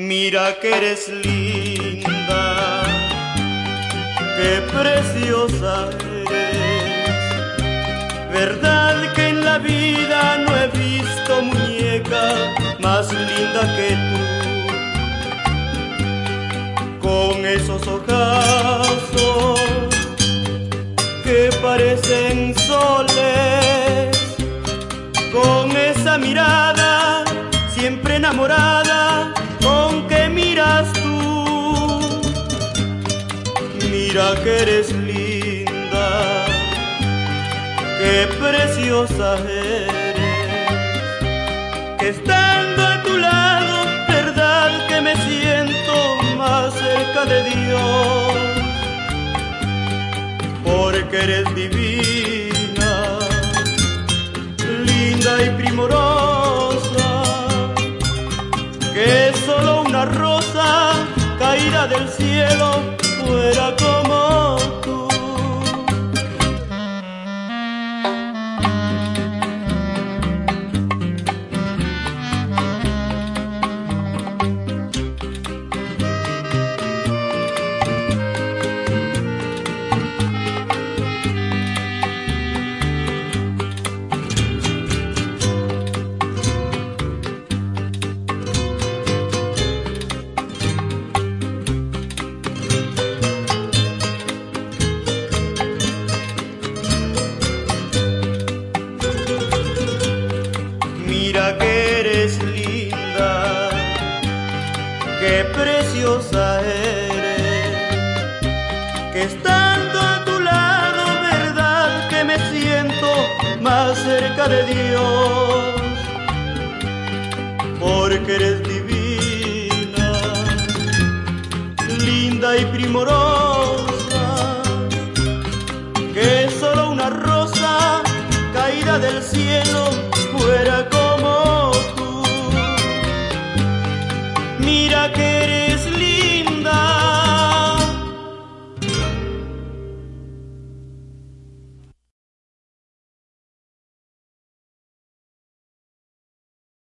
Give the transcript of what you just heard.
Mira que eres linda, qué preciosa eres. Verdad que en la vida no he visto muñeca más linda que tú. Con esos ojazos que parecen soles, con esa mirada siempre enamorada con que miras tú. Mira que eres linda, qué preciosa eres, que estando a tu lado, verdad que me siento más cerca de Dios, porque eres divina, linda y primorosa, que solo una rosa caída del cielo fuera como tú. Mira que eres linda, qué preciosa eres, que estando a tu lado, verdad que me siento más cerca de Dios, porque eres divina, linda y primorosa,